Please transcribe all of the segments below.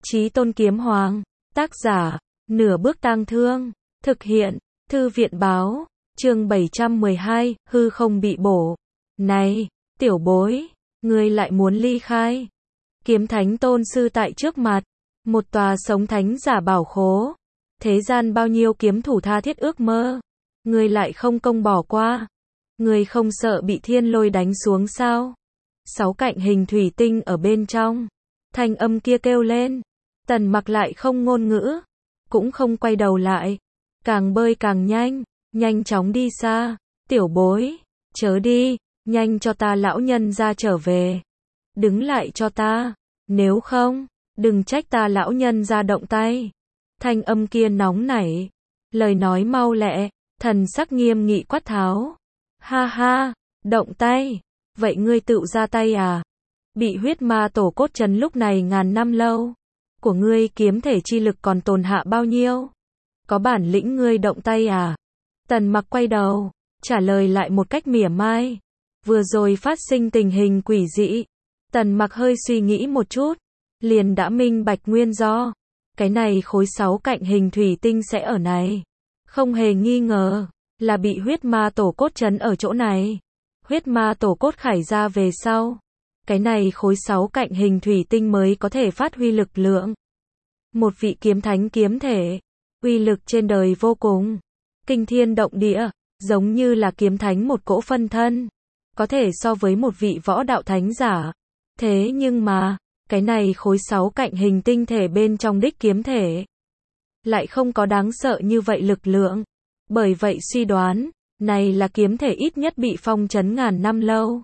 Chí Tôn Kiếm Hoàng, tác giả, Nửa Bước Tang Thương, thực hiện, Thư viện báo, chương 712, hư không bị bổ. Này, tiểu bối, ngươi lại muốn ly khai. Kiếm Thánh Tôn Sư tại trước mặt, một tòa sống thánh giả bảo khố. Thế gian bao nhiêu kiếm thủ tha thiết ước mơ, ngươi lại không công bỏ qua. Ngươi không sợ bị thiên lôi đánh xuống sao? 6 cạnh hình thủy tinh ở bên trong. Thanh âm kia kêu lên. Tần Mặc lại không ngôn ngữ, cũng không quay đầu lại, càng bơi càng nhanh, nhanh chóng đi xa. Tiểu bối, chớ đi, nhanh cho ta lão nhân ra trở về. Đứng lại cho ta, nếu không, đừng trách ta lão nhân ra động tay. Thanh âm kia nóng nảy, lời nói mau lẹ, thần sắc nghiêm nghị quát tháo. Ha ha, động tay, vậy ngươi tự ra tay à? Bị huyết ma tổ cốt trấn lúc này ngàn năm lâu, của ngươi kiếm thể chi lực còn tồn hạ bao nhiêu? Có bản lĩnh ngươi động tay à? Tần Mặc quay đầu, trả lời lại một cách mỉa mai. Vừa rồi phát sinh tình hình quỷ dị. Tần Mặc hơi suy nghĩ một chút, liền đã minh bạch nguyên do. Cái này khối 6 cạnh hình thủy tinh sẽ ở này. Không hề nghi ngờ, là bị huyết ma tổ cốt trấn ở chỗ này. Huyết ma tổ cốt khải ra về sau. Cái này khối 6 cạnh hình thủy tinh mới có thể phát huy lực lượng. Một vị kiếm thánh kiếm thể, uy lực trên đời vô cùng, kinh thiên động địa, giống như là kiếm thánh một cỗ phân thân, có thể so với một vị võ đạo thánh giả. Thế nhưng mà, cái này khối 6 cạnh hình tinh thể bên trong đích kiếm thể, lại không có đáng sợ như vậy lực lượng. Bởi vậy suy đoán, này là kiếm thể ít nhất bị phong trấn ngàn năm lâu.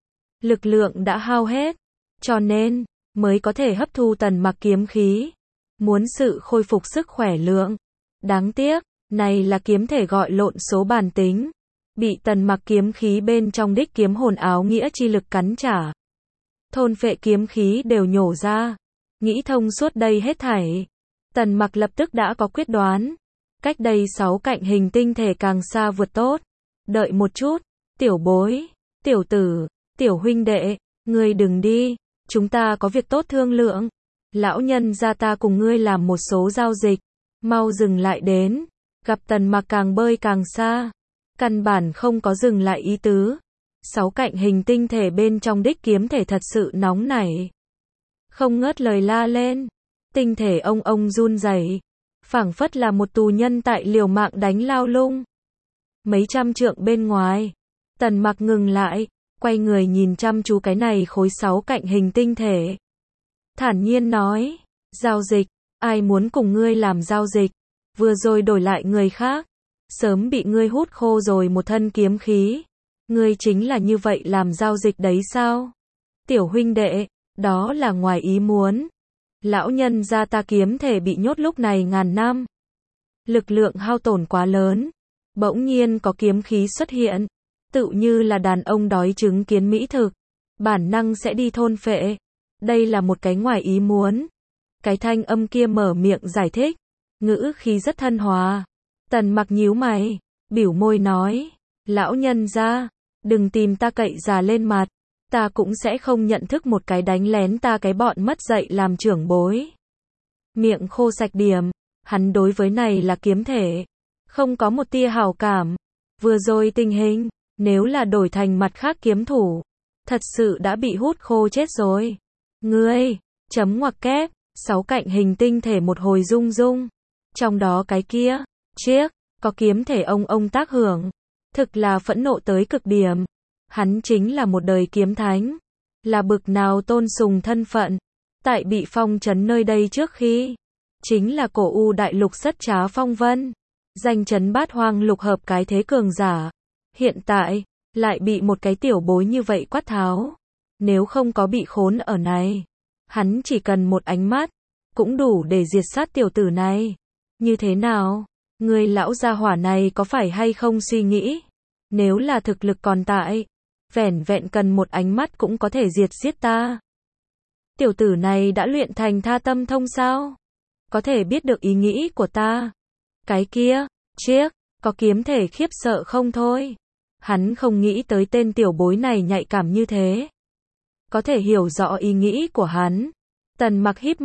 Lực lượng đã hao hết, cho nên, mới có thể hấp thu Tần Mặc kiếm khí. Muốn sự khôi phục sức khỏe lượng. Đáng tiếc, này là kiếm thể gọi lộn số bản tính. Bị Tần Mặc kiếm khí bên trong đích kiếm hồn áo nghĩa chi lực cắn trả. Thôn phệ kiếm khí đều nhổ ra. Nghĩ thông suốt đây hết thảy. Tần Mặc lập tức đã có quyết đoán. Cách đây 6 cạnh hình tinh thể càng xa vượt tốt. Đợi một chút, tiểu bối, tiểu tử, tiểu huynh đệ, ngươi đừng đi, chúng ta có việc tốt thương lượng. Lão nhân gia ta cùng ngươi làm một số giao dịch, mau dừng lại đến. Gặp Tần Mặc càng bơi càng xa, căn bản không có dừng lại ý tứ. 6 cạnh hình tinh thể bên trong đích kiếm thể thật sự nóng nảy, không ngớt lời la lên. Tinh thể ông run rẩy, phảng phất là một tù nhân tại liều mạng đánh lao lung. Mấy trăm trượng bên ngoài, Tần Mặc ngừng lại, quay người nhìn chăm chú cái này khối 6 cạnh hình tinh thể. Thản nhiên nói, giao dịch, ai muốn cùng ngươi làm giao dịch? Vừa rồi đổi lại người khác, sớm bị ngươi hút khô rồi một thân kiếm khí. Ngươi chính là như vậy làm giao dịch đấy sao? Tiểu huynh đệ, đó là ngoài ý muốn. Lão nhân gia ta kiếm thể bị nhốt lúc này ngàn năm. Lực lượng hao tổn quá lớn. Bỗng nhiên có kiếm khí xuất hiện. Tự như là đàn ông đói chứng kiến mỹ thực. Bản năng sẽ đi thôn phệ. Đây là một cái ngoài ý muốn. Cái thanh âm kia mở miệng giải thích. Ngữ khí rất thân hòa. Tần Mặc nhíu mày, biểu môi nói. Lão nhân gia, đừng tìm ta cậy già lên mặt. Ta cũng sẽ không nhận thức một cái đánh lén ta cái bọn mất dạy làm trưởng bối. Miệng khô sạch điểm. Hắn đối với này là kiếm thể, không có một tia hảo cảm. Vừa rồi tình hình, nếu là đổi thành mặt khác kiếm thủ, thật sự đã bị hút khô chết rồi. Ngươi, chấm ngoặc kép, 6 cạnh hình tinh thể một hồi rung rung. Trong đó cái kia, chiếc, có kiếm thể ông tác hưởng. Thực là phẫn nộ tới cực điểm. Hắn chính là một đời kiếm thánh. Là bực nào tôn sùng thân phận. Tại bị phong trấn nơi đây trước khi, chính là cổ u đại lục sất trá phong vân. Danh chấn bát hoang lục hợp cái thế cường giả. Hiện tại, lại bị một cái tiểu bối như vậy quát tháo. Nếu không có bị khốn ở này, hắn chỉ cần một ánh mắt, cũng đủ để diệt sát tiểu tử này. Như thế nào? Người lão gia hỏa này có phải hay không suy nghĩ? Nếu là thực lực còn tại, vẻn vẹn cần một ánh mắt cũng có thể diệt giết ta. Tiểu tử này đã luyện thành tha tâm thông sao? Có thể biết được ý nghĩ của ta. Cái kia, chiếc, có kiếm thể khiếp sợ không thôi. Hắn không nghĩ tới tên tiểu bối này nhạy cảm như thế. Có thể hiểu rõ ý nghĩ của hắn. Tần Mặc híp mắt,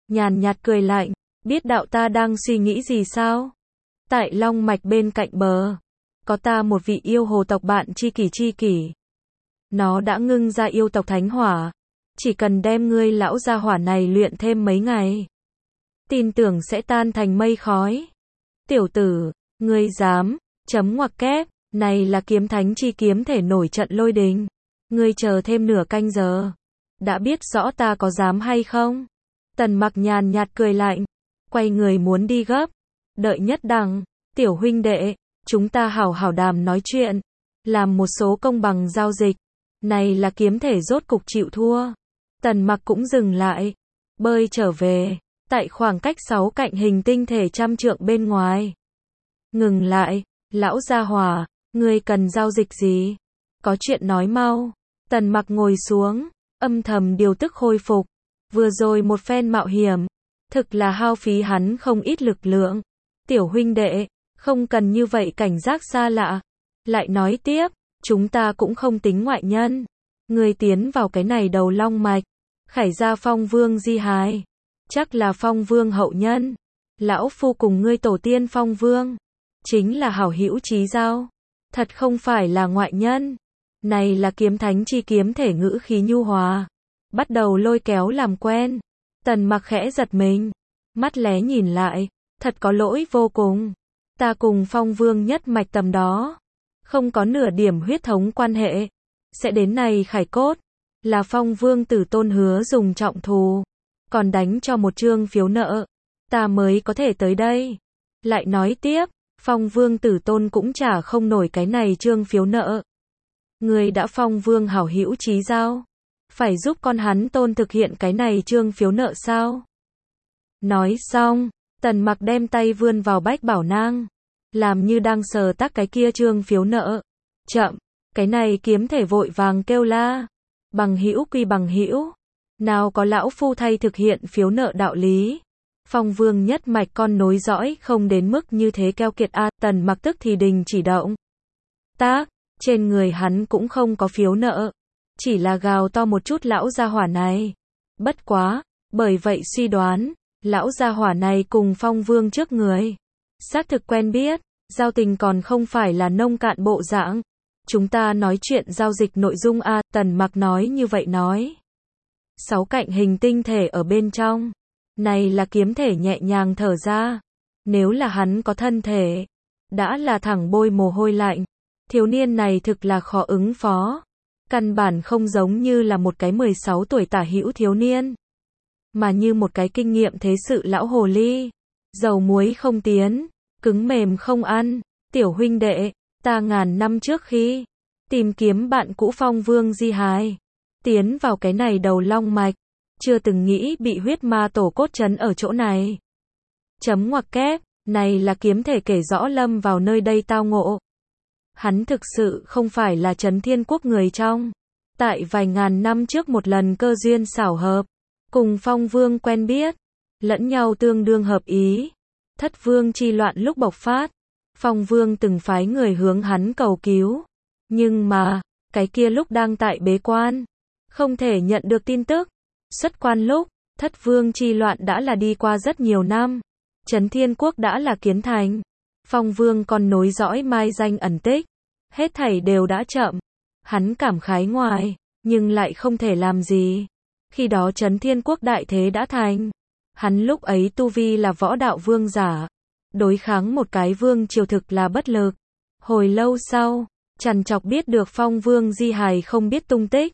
nhàn nhạt cười lạnh, biết đạo ta đang suy nghĩ gì sao? Tại long mạch bên cạnh bờ, có ta một vị yêu hồ tộc bạn tri kỷ. Nó đã ngưng ra yêu tộc thánh hỏa, chỉ cần đem ngươi lão gia hỏa này luyện thêm mấy ngày, tin tưởng sẽ tan thành mây khói. Tiểu tử, ngươi dám, chấm ngoặc kép, này là kiếm thánh chi kiếm thể nổi trận lôi đình. Ngươi chờ thêm nửa canh giờ, đã biết rõ ta có dám hay không? Tần Mặc nhàn nhạt cười lạnh, quay người muốn đi gấp. Đợi nhất đẳng, tiểu huynh đệ, chúng ta hảo hảo đàm nói chuyện, làm một số công bằng giao dịch. Này là kiếm thể rốt cục chịu thua. Tần Mặc cũng dừng lại, bơi trở về, tại khoảng cách 6 cạnh hình tinh thể trăm trượng bên ngoài. Ngừng lại, lão gia hỏa, ngươi cần giao dịch gì? Có chuyện nói mau. Tần Mặc ngồi xuống, âm thầm điều tức khôi phục. Vừa rồi một phen mạo hiểm, thực là hao phí hắn không ít lực lượng. Tiểu huynh đệ, không cần như vậy cảnh giác xa lạ. Lại nói tiếp, chúng ta cũng không tính ngoại nhân. Ngươi tiến vào cái này đầu long mạch, khải ra Phong Vương di hài, chắc là Phong Vương hậu nhân. Lão phu cùng ngươi tổ tiên Phong Vương, chính là hảo hữu chí giao, thật không phải là ngoại nhân. Này là kiếm thánh chi kiếm thể ngữ khí nhu hòa, bắt đầu lôi kéo làm quen. Tần Mặc khẽ giật mình, mắt lé nhìn lại, thật có lỗi vô cùng. Ta cùng Phong Vương nhất mạch tầm đó, không có nửa điểm huyết thống quan hệ. Sẽ đến này khải cốt, là Phong Vương tử tôn hứa dùng trọng thù, còn đánh cho một chương phiếu nợ, ta mới có thể tới đây. Lại nói tiếp, Phong Vương tử tôn cũng trả không nổi cái này chương phiếu nợ. Người đã Phong Vương hảo hữu chí giao, phải giúp con hắn tôn thực hiện cái này chương phiếu nợ sao? Nói xong, Tần Mặc đem tay vươn vào bách bảo nang, làm như đang sờ tắc cái kia chương phiếu nợ. Chậm, cái này kiếm thể vội vàng kêu la, bằng hữu quy bằng hữu, nào có lão phu thay thực hiện phiếu nợ đạo lý. Phong Vương nhất mạch con nối dõi không đến mức như thế keo kiệt a. Tần Mặc tức thì đình chỉ động tác, trên người hắn cũng không có phiếu nợ, chỉ là gào to một chút lão gia hỏa này. Bất quá, bởi vậy suy đoán, lão gia hỏa này cùng Phong Vương trước người, xác thực quen biết, giao tình còn không phải là nông cạn bộ dạng. Chúng ta nói chuyện giao dịch nội dung a. Tần Mặc nói như vậy nói. 6 cạnh hình tinh thể ở bên trong, này là kiếm thể nhẹ nhàng thở ra. Nếu là hắn có thân thể, đã là thẳng bôi mồ hôi lạnh. Thiếu niên này thực là khó ứng phó, căn bản không giống như là một cái 16 tuổi tả hữu thiếu niên, mà như một cái kinh nghiệm thế sự lão hồ ly, dầu muối không tiến, cứng mềm không ăn. Tiểu huynh đệ, ta ngàn năm trước khi tìm kiếm bạn cũ Phong Vương di hài, tiến vào cái này đầu long mạch, chưa từng nghĩ bị huyết ma tổ cốt trấn ở chỗ này. Chấm ngoặc kép, này là kiếm thể kể rõ lâm vào nơi đây tao ngộ. Hắn thực sự không phải là Trấn Thiên Quốc người trong. Tại vài ngàn năm trước một lần cơ duyên xảo hợp, cùng Phong Vương quen biết, lẫn nhau tương đương hợp ý. Thất Vương chi loạn lúc bộc phát, Phong Vương từng phái người hướng hắn cầu cứu. Nhưng mà, cái kia lúc đang tại bế quan, không thể nhận được tin tức. Xuất quan lúc, Thất Vương chi loạn đã là đi qua rất nhiều năm. Trấn Thiên Quốc đã là kiến thành. Phong Vương còn nối dõi mai danh ẩn tích. Hết thảy đều đã chậm. Hắn cảm khái ngoài, nhưng lại không thể làm gì. Khi đó Trấn Thiên Quốc đại thế đã thành. Hắn lúc ấy tu vi là võ đạo vương giả. Đối kháng một cái vương triều thực là bất lực. Hồi lâu sau, trằn trọc biết được Phong Vương di hài không biết tung tích.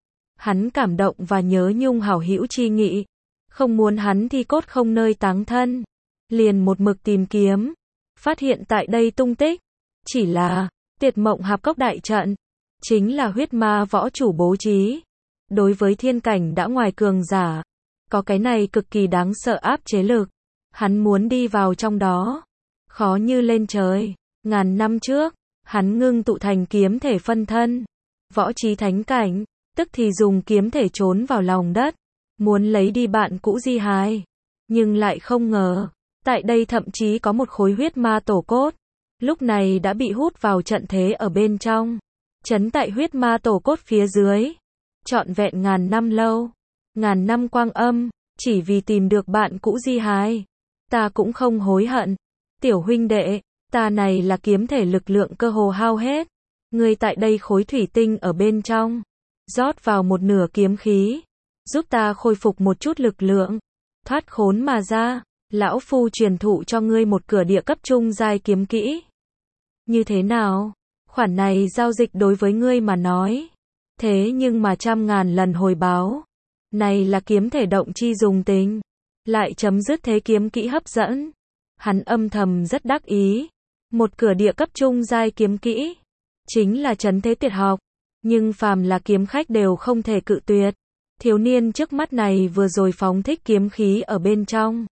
Hắn cảm động và nhớ nhung hảo hữu chi nghị. Không muốn hắn thi cốt không nơi táng thân. Liền một mực tìm kiếm. Phát hiện tại đây tung tích. Chỉ là, Tiệt Mộng Hạp Cốc đại trận, chính là huyết ma võ chủ bố trí. Đối với thiên cảnh đã ngoài cường giả, có cái này cực kỳ đáng sợ áp chế lực. Hắn muốn đi vào trong đó, khó như lên trời. Ngàn năm trước, hắn ngưng tụ thành kiếm thể phân thân, võ trí thánh cảnh, tức thì dùng kiếm thể trốn vào lòng đất, muốn lấy đi bạn cũ di hài. Nhưng lại không ngờ, tại đây thậm chí có một khối huyết ma tổ cốt, lúc này đã bị hút vào trận thế ở bên trong, trấn tại huyết ma tổ cốt phía dưới. Trọn vẹn ngàn năm lâu, ngàn năm quang âm, chỉ vì tìm được bạn cũ di hài. Ta cũng không hối hận. Tiểu huynh đệ, ta này là kiếm thể lực lượng cơ hồ hao hết. Ngươi tại đây khối thủy tinh ở bên trong, rót vào một nửa kiếm khí, giúp ta khôi phục một chút lực lượng, thoát khốn mà ra. Lão phu truyền thụ cho ngươi một cửa địa cấp trung giai kiếm kỹ. Như thế nào? Khoản này giao dịch đối với ngươi mà nói, thế nhưng mà 100.000 lần hồi báo. Này là kiếm thể động chi dùng tình, lại chấm dứt thế kiếm kỹ hấp dẫn. Hắn âm thầm rất đắc ý. Một cửa địa cấp trung giai kiếm kỹ, chính là trấn thế tuyệt học, nhưng phàm là kiếm khách đều không thể cự tuyệt. Thiếu niên trước mắt này vừa rồi phóng thích kiếm khí ở bên trong,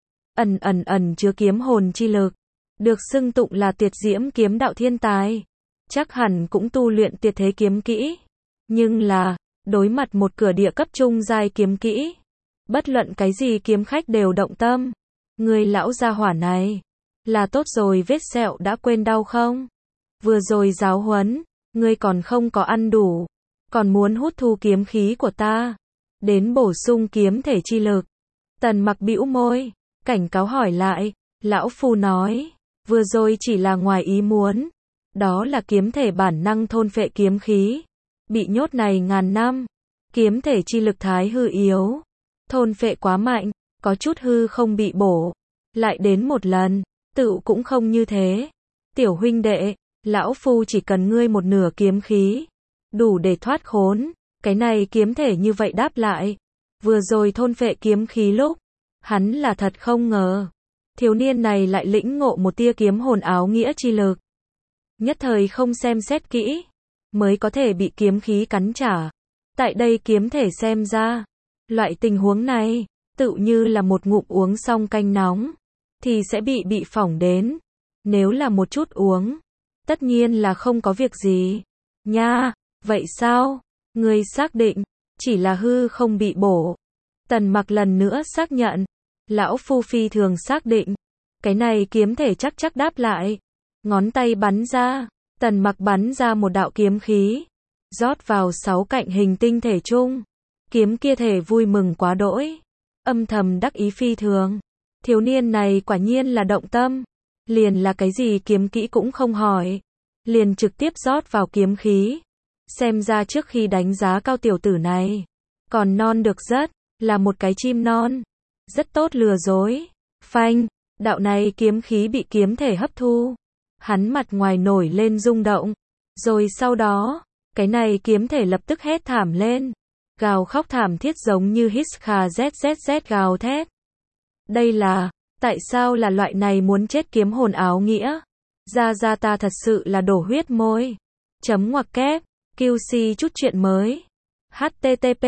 ẩn chứa kiếm hồn chi lực, được xưng tụng là tuyệt diễm kiếm đạo thiên tài, chắc hẳn cũng tu luyện tuyệt thế kiếm kỹ. Nhưng là, đối mặt một cửa địa cấp trung giai kiếm kỹ, bất luận cái gì kiếm khách đều động tâm. Người lão gia hỏa này, là tốt rồi vết sẹo đã quên đau không? Vừa rồi giáo huấn, ngươi còn không có ăn đủ, còn muốn hút thu kiếm khí của ta, đến bổ sung kiếm thể chi lực. Tần Mặc bĩu môi, cảnh cáo hỏi lại. Lão phu nói, vừa rồi chỉ là ngoài ý muốn, đó là kiếm thể bản năng thôn phệ kiếm khí, bị nhốt này ngàn năm, kiếm thể chi lực thái hư yếu, thôn phệ quá mạnh, có chút hư không bị bổ, lại đến một lần, tự cũng không như thế. Tiểu huynh đệ, lão phu chỉ cần ngươi một nửa kiếm khí, đủ để thoát khốn. Cái này kiếm thể như vậy đáp lại, vừa rồi thôn phệ kiếm khí lúc, hắn là thật không ngờ, thiếu niên này lại lĩnh ngộ một tia kiếm hồn áo nghĩa chi lực. Nhất thời không xem xét kỹ, mới có thể bị kiếm khí cắn trả. Tại đây kiếm thể xem ra, loại tình huống này, tự như là một ngụm uống xong canh nóng, thì sẽ bị phỏng đến. Nếu là một chút uống, tất nhiên là không có việc gì. Nha, vậy sao? Ngươi xác định, chỉ là hư không bị bổ. Tần Mặc lần nữa xác nhận. Lão phu phi thường xác định. Cái này kiếm thể chắc đáp lại. Ngón tay bắn ra. Tần Mặc bắn ra một đạo kiếm khí, rót vào 6 cạnh hình tinh thể chung. Kiếm kia thể vui mừng quá đỗi, âm thầm đắc ý phi thường. Thiếu niên này quả nhiên là động tâm, liền là cái gì kiếm kỹ cũng không hỏi, liền trực tiếp rót vào kiếm khí. Xem ra trước khi đánh giá cao tiểu tử này, còn non được rất, là một cái chim non, rất tốt lừa dối. Phanh, đạo này kiếm khí bị kiếm thể hấp thu. Hắn mặt ngoài nổi lên rung động, rồi sau đó, cái này kiếm thể lập tức hét thảm lên, gào khóc thảm thiết giống như hít kha zzz gào thét. Đây là, tại sao là loại này muốn chết kiếm hồn áo nghĩa? Ra ta thật sự là đổ huyết môi. Chấm ngoặc kép, QC chút chuyện mới. http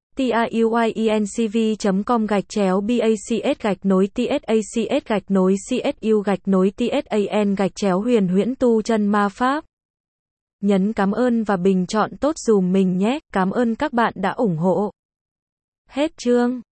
tayuincv.com/bacs-tsacs-csu-tsan-huyền huyễn tu chân ma pháp. Nhấn cảm ơn và bình chọn tốt dùm mình nhé. Cảm ơn các bạn đã ủng hộ. Hết chương.